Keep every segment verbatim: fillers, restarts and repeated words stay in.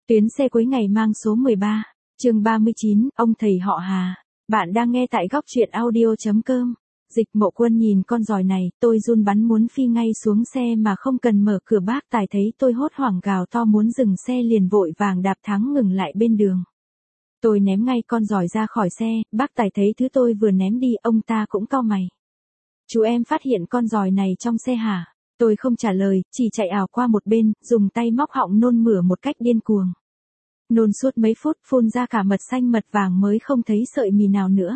Tuyến xe cuối ngày mang số mười ba, chương ba mươi chín, ông thầy họ Hà. Bạn đang nghe tại góc truyện audio chấm com. Dịch Mộ Quân nhìn con giòi này, tôi run bắn muốn phi ngay xuống xe mà không cần mở cửa. Bác tài thấy tôi hốt hoảng gào to muốn dừng xe liền vội vàng đạp thắng ngừng lại bên đường. Tôi ném ngay con giòi ra khỏi xe, bác tài thấy thứ tôi vừa ném đi, ông ta cũng cau mày. Chú em phát hiện con giòi này trong xe hả? Tôi không trả lời, chỉ chạy ảo qua một bên, dùng tay móc họng nôn mửa một cách điên cuồng. Nôn suốt mấy phút, phun ra cả mật xanh mật vàng mới không thấy sợi mì nào nữa.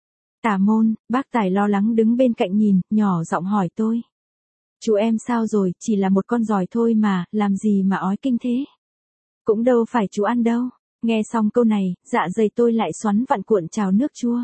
Tả môn, bác tài lo lắng đứng bên cạnh nhìn, nhỏ giọng hỏi tôi. Chú em sao rồi, chỉ là một con giòi thôi mà, làm gì mà ói kinh thế? Cũng đâu phải chú ăn đâu. Nghe xong câu này, dạ dày tôi lại xoắn vặn cuộn trào nước chua.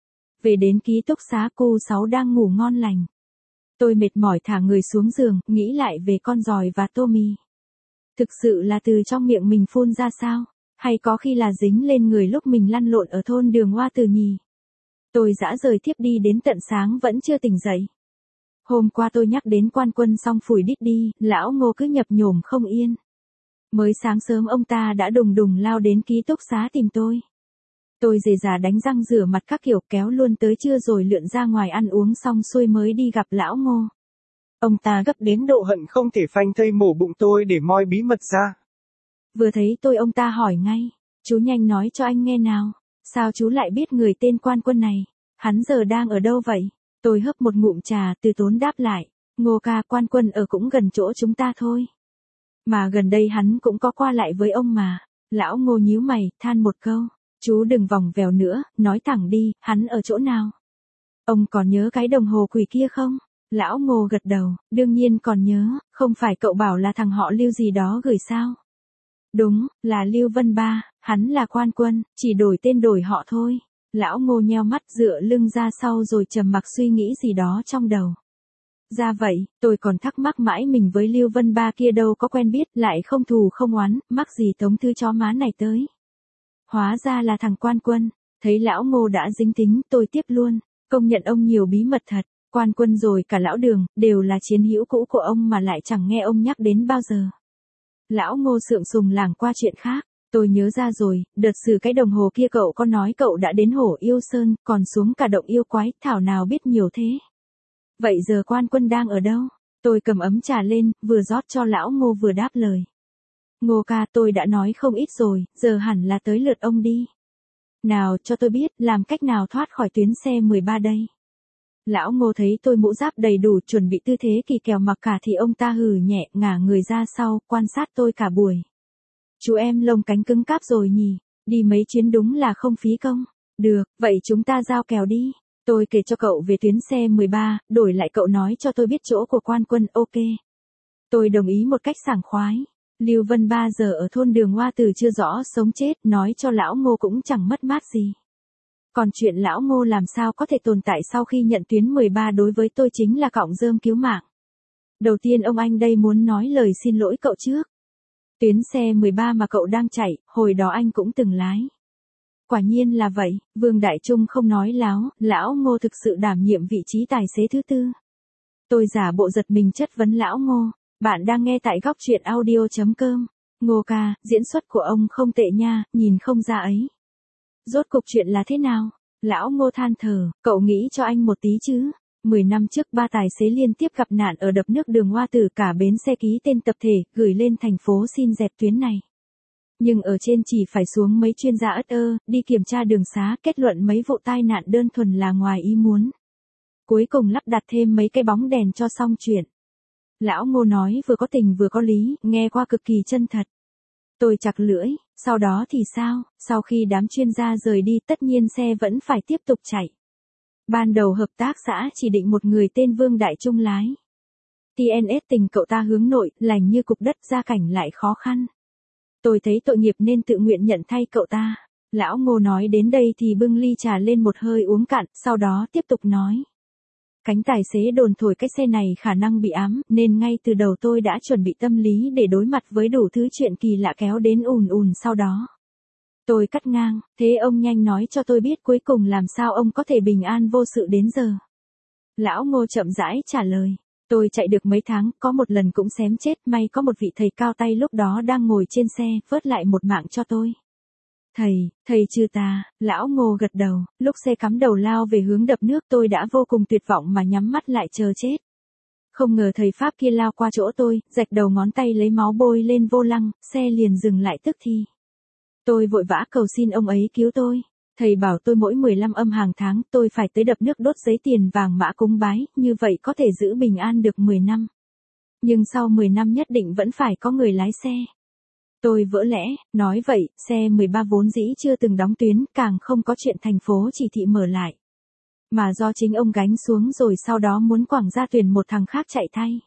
Về đến ký túc xá, cô Sáu đang ngủ ngon lành. Tôi mệt mỏi thả người xuống giường, nghĩ lại về con giòi và tô mì. Thực sự là từ trong miệng mình phun ra sao? Hay có khi là dính lên người lúc mình lăn lộn ở thôn Đường Hoa Từ nhỉ? Tôi dã rời thiếp đi đến tận sáng vẫn chưa tỉnh dậy. Hôm qua tôi nhắc đến Quan Quân xong phủi đít đi, lão Ngô cứ nhập nhổm không yên. Mới sáng sớm ông ta đã đùng đùng lao đến ký túc xá tìm tôi. Tôi dề dà đánh răng rửa mặt các kiểu kéo luôn tới trưa rồi lượn ra ngoài ăn uống xong xuôi mới đi gặp lão Ngô. Ông ta gấp đến độ hận không thể phanh thây mổ bụng tôi để moi bí mật ra. Vừa thấy tôi ông ta hỏi ngay, chú nhanh nói cho anh nghe nào, sao chú lại biết người tên Quan Quân này, hắn giờ đang ở đâu vậy? Tôi hấp một ngụm trà từ tốn đáp lại, Ngô ca, Quan Quân ở cũng gần chỗ chúng ta thôi. Mà gần đây hắn cũng có qua lại với ông mà. Lão Ngô nhíu mày, than một câu, chú đừng vòng vèo nữa, nói thẳng đi, hắn ở chỗ nào? Ông còn nhớ cái đồng hồ quỷ kia không? Lão Ngô gật đầu, đương nhiên còn nhớ, không phải cậu bảo là thằng họ Lưu gì đó gửi sao? Đúng, là Lưu Vân Ba, hắn là Quan Quân, chỉ đổi tên đổi họ thôi. Lão Ngô nheo mắt dựa lưng ra sau rồi trầm mặc suy nghĩ gì đó trong đầu. Ra vậy, tôi còn thắc mắc mãi mình với Lưu Vân Ba kia đâu có quen biết, lại không thù không oán, mắc gì tống thứ chó má này tới. Hóa ra là thằng Quan Quân, thấy lão Ngô đã dính tính, tôi tiếp luôn, công nhận ông nhiều bí mật thật, Quan Quân rồi cả lão Đường, đều là chiến hữu cũ của ông mà lại chẳng nghe ông nhắc đến bao giờ. Lão Ngô sượng sùng lảng qua chuyện khác, tôi nhớ ra rồi, đợt xử cái đồng hồ kia cậu có nói cậu đã đến Hổ Yêu Sơn, còn xuống cả động yêu quái, thảo nào biết nhiều thế. Vậy giờ Quan Quân đang ở đâu? Tôi cầm ấm trà lên, vừa rót cho lão Ngô vừa đáp lời. Ngô ca, tôi đã nói không ít rồi, giờ hẳn là tới lượt ông đi. Nào cho tôi biết, làm cách nào thoát khỏi tuyến xe mười ba đây? Lão Ngô thấy tôi mũ giáp đầy đủ chuẩn bị tư thế kỳ kèo mặc cả thì ông ta hừ nhẹ, ngả người ra sau, quan sát tôi cả buổi. Chú em lông cánh cứng cáp rồi nhỉ, đi mấy chuyến đúng là không phí công. Được, vậy chúng ta giao kèo đi. Tôi kể cho cậu về tuyến xe mười ba, đổi lại cậu nói cho tôi biết chỗ của Quan Quân, ok. Tôi đồng ý một cách sảng khoái. Lưu Vân Ba giờ ở thôn Đường Hoa Từ chưa rõ sống chết, nói cho lão Ngô cũng chẳng mất mát gì. Còn chuyện lão Ngô làm sao có thể tồn tại sau khi nhận tuyến mười ba đối với tôi chính là cọng rơm cứu mạng. Đầu tiên ông anh đây muốn nói lời xin lỗi cậu trước. Tuyến xe mười ba mà cậu đang chạy, hồi đó anh cũng từng lái. Quả nhiên là vậy, Vương Đại Trung không nói láo, lão Ngô thực sự đảm nhiệm vị trí tài xế thứ tư. Tôi giả bộ giật mình chất vấn lão Ngô, bạn đang nghe tại góc truyện audio chấm com. Ngô ca, diễn xuất của ông không tệ nha, nhìn không ra ấy. Rốt cục chuyện là thế nào? Lão Ngô than thở, cậu nghĩ cho anh một tí chứ. Mười năm trước ba tài xế liên tiếp gặp nạn ở đập nước Đường Hoa Từ, cả bến xe ký tên tập thể, gửi lên thành phố xin dẹp tuyến này. Nhưng ở trên chỉ phải xuống mấy chuyên gia ất ơ, đi kiểm tra đường xá, kết luận mấy vụ tai nạn đơn thuần là ngoài ý muốn. Cuối cùng lắp đặt thêm mấy cái bóng đèn cho xong chuyện. Lão Ngô nói vừa có tình vừa có lý, nghe qua cực kỳ chân thật. Tôi chặt lưỡi, sau đó thì sao, sau khi đám chuyên gia rời đi tất nhiên xe vẫn phải tiếp tục chạy. Ban đầu hợp tác xã chỉ định một người tên Vương Đại Trung lái. tê en ét tình cậu ta hướng nội, lành như cục đất, gia cảnh lại khó khăn. Tôi thấy tội nghiệp nên tự nguyện nhận thay cậu ta. Lão Ngô nói đến đây thì bưng ly trà lên một hơi uống cạn, sau đó tiếp tục nói. Cánh tài xế đồn thổi cái xe này khả năng bị ám, nên ngay từ đầu tôi đã chuẩn bị tâm lý để đối mặt với đủ thứ chuyện kỳ lạ kéo đến ùn ùn sau đó. Tôi cắt ngang, thế ông nhanh nói cho tôi biết cuối cùng làm sao ông có thể bình an vô sự đến giờ. Lão Ngô chậm rãi trả lời, Tôi chạy được mấy tháng, có một lần cũng xém chết, may có một vị thầy cao tay lúc đó đang ngồi trên xe, vớt lại một mạng cho tôi. Thầy, thầy trừ tà, lão Ngô gật đầu, lúc xe cắm đầu lao về hướng đập nước tôi đã vô cùng tuyệt vọng mà nhắm mắt lại chờ chết. Không ngờ thầy Pháp kia lao qua chỗ tôi, rạch đầu ngón tay lấy máu bôi lên vô lăng, xe liền dừng lại tức thì. Tôi vội vã cầu xin ông ấy cứu tôi. Thầy bảo tôi mỗi mười lăm âm hàng tháng tôi phải tới đập nước đốt giấy tiền vàng mã cúng bái, như vậy có thể giữ bình an được mười năm. Nhưng sau mười năm nhất định vẫn phải có người lái xe. Tôi vỡ lẽ, nói vậy, xe mười ba vốn dĩ chưa từng đóng tuyến, càng không có chuyện thành phố chỉ thị mở lại. Mà do chính ông gánh xuống rồi sau đó muốn quảng ra tuyển một thằng khác chạy thay.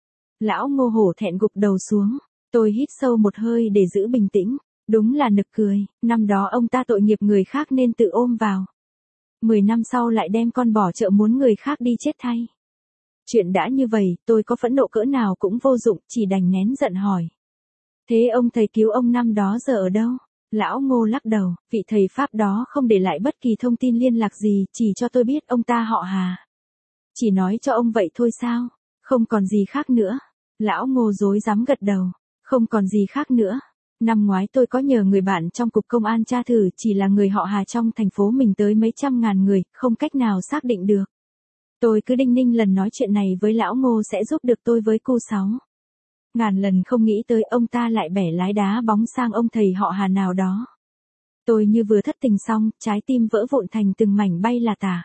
Lão Ngô hổ thẹn gục đầu xuống, tôi hít sâu một hơi để giữ bình tĩnh. Đúng là nực cười, năm đó ông ta tội nghiệp người khác nên tự ôm vào. Mười năm sau lại đem con bỏ chợ muốn người khác đi chết thay. Chuyện đã như vậy, tôi có phẫn nộ cỡ nào cũng vô dụng, chỉ đành nén giận hỏi. Thế ông thầy cứu ông năm đó giờ ở đâu? Lão Ngô lắc đầu, vị thầy Pháp đó không để lại bất kỳ thông tin liên lạc gì, chỉ cho tôi biết ông ta họ Hà. Chỉ nói cho ông vậy thôi sao? Không còn gì khác nữa. Lão Ngô rối rắm gật đầu, không còn gì khác nữa. Năm ngoái tôi có nhờ người bạn trong cục công an tra thử, chỉ là người họ Hà trong thành phố mình tới mấy trăm ngàn người, không cách nào xác định được. Tôi cứ đinh ninh lần nói chuyện này với lão Ngô sẽ giúp được tôi với cu sáu. Ngàn lần không nghĩ tới ông ta lại bẻ lái đá bóng sang ông thầy họ Hà nào đó. Tôi như vừa thất tình xong, trái tim vỡ vụn thành từng mảnh bay là tả.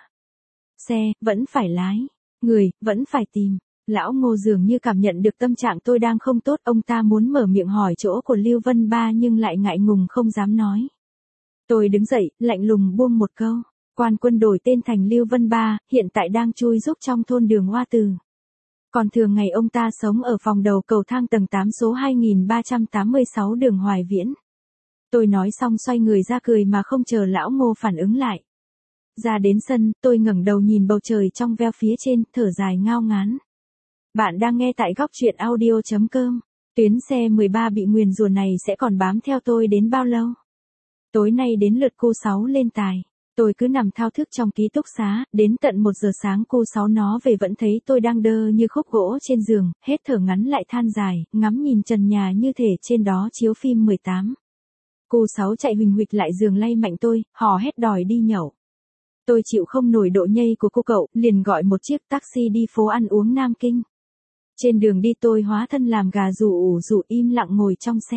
Xe, vẫn phải lái. Người, vẫn phải tìm. Lão Ngô dường như cảm nhận được tâm trạng tôi đang không tốt, ông ta muốn mở miệng hỏi chỗ của Lưu Vân Ba nhưng lại ngại ngùng không dám nói. Tôi đứng dậy, lạnh lùng buông một câu. Quan quân đổi tên thành Lưu Vân Ba, hiện tại đang chui rúc trong thôn Đường Hoa Từ. Còn thường ngày ông ta sống ở phòng đầu cầu thang tầng tám số hai nghìn ba trăm tám mươi sáu đường Hoài Viễn. Tôi nói xong xoay người ra cười mà không chờ lão Ngô phản ứng lại. Ra đến sân, tôi ngẩng đầu nhìn bầu trời trong veo phía trên, thở dài ngao ngán. Bạn đang nghe tại góc truyện audio chấm com. Tuyến xe mười ba bị nguyền rủa này sẽ còn bám theo tôi đến bao lâu? Tối nay đến lượt cu sáu lên tài. Tôi cứ nằm thao thức trong ký túc xá, đến tận một giờ sáng cu sáu nó về vẫn thấy tôi đang đơ như khúc gỗ trên giường, hết thở ngắn lại than dài, ngắm nhìn trần nhà như thể trên đó chiếu phim mười tám. Cu sáu chạy huỳnh huỵch lại giường lay mạnh tôi, hò hét đòi đi nhậu. Tôi chịu không nổi độ nhây của cô cậu, liền gọi một chiếc taxi đi phố ăn uống Nam Kinh. Trên đường đi tôi hóa thân làm gà rủ ủ rủ im lặng ngồi trong xe.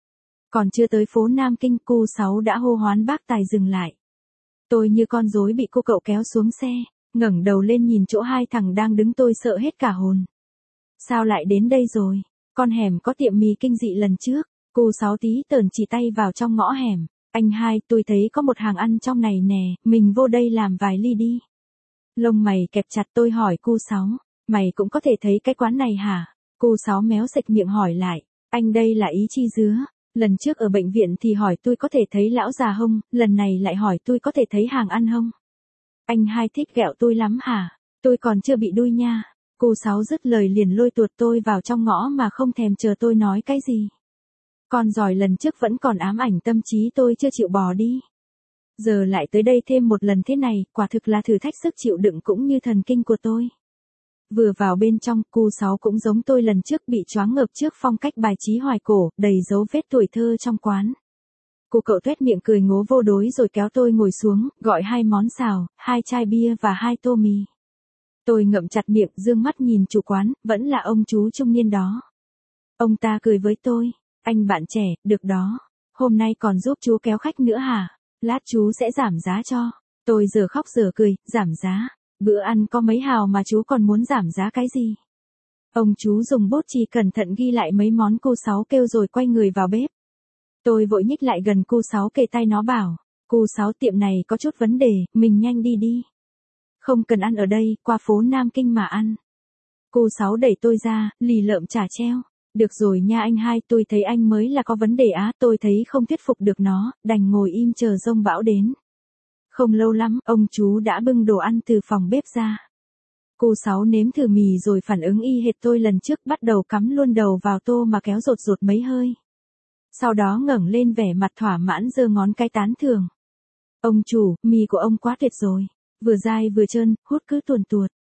Còn chưa tới phố Nam Kinh, cu sáu đã hô hoán bác tài dừng lại. Tôi như con rối bị cô cậu kéo xuống xe, ngẩng đầu lên nhìn chỗ hai thằng đang đứng tôi sợ hết cả hồn. Sao lại đến đây rồi? Con hẻm có tiệm mì kinh dị lần trước. Cu sáu tí tởn chỉ tay vào trong ngõ hẻm. Anh hai, tôi thấy có một hàng ăn trong này nè, mình vô đây làm vài ly đi. Lông mày kẹp chặt tôi hỏi cu sáu. Mày cũng có thể thấy cái quán này hả? Cu sáu méo sạch miệng hỏi lại. Anh đây là ý chi dứa? Lần trước ở bệnh viện thì hỏi tôi có thể thấy lão già hông, lần này lại hỏi tôi có thể thấy hàng ăn hông? Anh hai thích ghẹo tôi lắm hả? Tôi còn chưa bị đuôi nha. Cu sáu dứt lời liền lôi tuột tôi vào trong ngõ mà không thèm chờ tôi nói cái gì. Con giỏi lần trước vẫn còn ám ảnh tâm trí tôi chưa chịu bỏ đi. Giờ lại tới đây thêm một lần thế này, quả thực là thử thách sức chịu đựng cũng như thần kinh của tôi. Vừa vào bên trong, cu sáu cũng giống tôi lần trước bị choáng ngợp trước phong cách bài trí hoài cổ, đầy dấu vết tuổi thơ trong quán. Cô cậu tuét miệng cười ngố vô đối rồi kéo tôi ngồi xuống, gọi hai món xào, hai chai bia và hai tô mì. Tôi ngậm chặt miệng, dương mắt nhìn chủ quán, vẫn là ông chú trung niên đó. Ông ta cười với tôi, anh bạn trẻ, được đó. Hôm nay còn giúp chú kéo khách nữa hả? Lát chú sẽ giảm giá cho. Tôi giờ khóc giờ cười, giảm giá. Bữa ăn có mấy hào mà chú còn muốn giảm giá cái gì? Ông chú dùng bút chì cẩn thận ghi lại mấy món cu sáu kêu rồi quay người vào bếp. Tôi vội nhích lại gần cu sáu kề tay nó bảo, cu sáu tiệm này có chút vấn đề, mình nhanh đi đi. Không cần ăn ở đây, qua phố Nam Kinh mà ăn. Cu sáu đẩy tôi ra, lì lợm chả treo. Được rồi nha anh hai, tôi thấy anh mới là có vấn đề á, tôi thấy không thuyết phục được nó, đành ngồi im chờ dông bão đến. Không lâu lắm, ông chú đã bưng đồ ăn từ phòng bếp ra. Cu sáu nếm thử mì rồi phản ứng y hệt tôi lần trước, bắt đầu cắm luôn đầu vào tô mà kéo rột rột mấy hơi. Sau đó ngẩng lên vẻ mặt thỏa mãn giơ ngón cái tán thưởng. Ông chủ, mì của ông quá tuyệt rồi. Vừa dai vừa trơn, hút cứ tuồn tuột.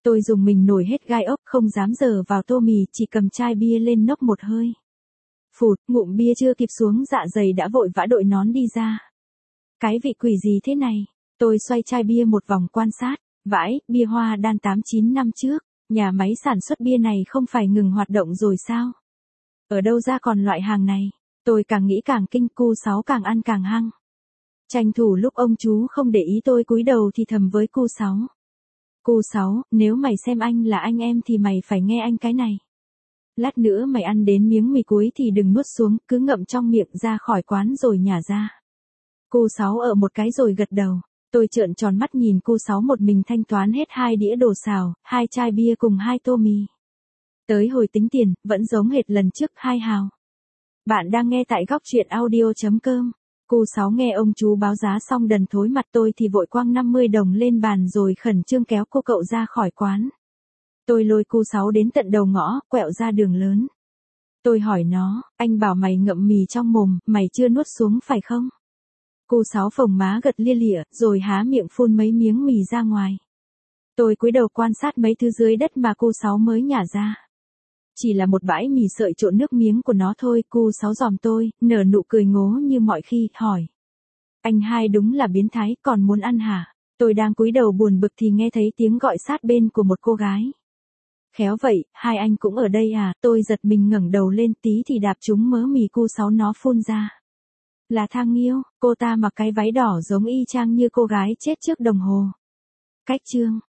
Tôi dùng mình nổi hết gai ốc, không dám dở vào tô mì, chỉ cầm chai bia lên nốc một hơi. Phụt, ngụm bia chưa kịp xuống dạ dày đã vội vã đội nón đi ra. Cái vị quỷ gì thế này? Tôi xoay chai bia một vòng quan sát. Vãi, bia Hoa Đan tám chín năm trước, nhà máy sản xuất bia này không phải ngừng hoạt động rồi sao? Ở đâu ra còn loại hàng này? Tôi càng nghĩ càng kinh, cu Sáu càng ăn càng hăng. Tranh thủ lúc ông chú không để ý tôi cúi đầu thì thầm với cu Sáu. Cu Sáu, nếu mày xem anh là anh em thì mày phải nghe anh cái này. Lát nữa mày ăn đến miếng mì cuối thì đừng nuốt xuống, cứ ngậm trong miệng ra khỏi quán rồi nhả ra. Cu Sáu ở một cái rồi gật đầu. Tôi trợn tròn mắt nhìn cu Sáu một mình thanh toán hết hai đĩa đồ xào, hai chai bia cùng hai tô mì. Tới hồi tính tiền, vẫn giống hệt lần trước, hai hào. Bạn đang nghe tại góc truyện audio chấm com. Cu Sáu nghe ông chú báo giá xong đần thối mặt, tôi thì vội quăng năm mươi đồng lên bàn rồi khẩn trương kéo cô cậu ra khỏi quán. Tôi lôi cu Sáu đến tận đầu ngõ, quẹo ra đường lớn. Tôi hỏi nó, anh bảo mày ngậm mì trong mồm, mày chưa nuốt xuống phải không? Cu Sáu phồng má gật lia lịa, rồi há miệng phun mấy miếng mì ra ngoài. Tôi cúi đầu quan sát mấy thứ dưới đất mà cu Sáu mới nhả ra. Chỉ là một bãi mì sợi trộn nước miếng của nó thôi. Cu Sáu dòm tôi, nở nụ cười ngố như mọi khi, hỏi. Anh hai đúng là biến thái, còn muốn ăn hả? Tôi đang cúi đầu buồn bực thì nghe thấy tiếng gọi sát bên của một cô gái. Khéo vậy, hai anh cũng ở đây à? Tôi giật mình ngẩng đầu lên, tí thì đạp trúng mớ mì cu Sáu nó phun ra. Là Thang Nghiêu, cô ta mặc cái váy đỏ giống y chang như cô gái chết trước đồng hồ. Cách chương.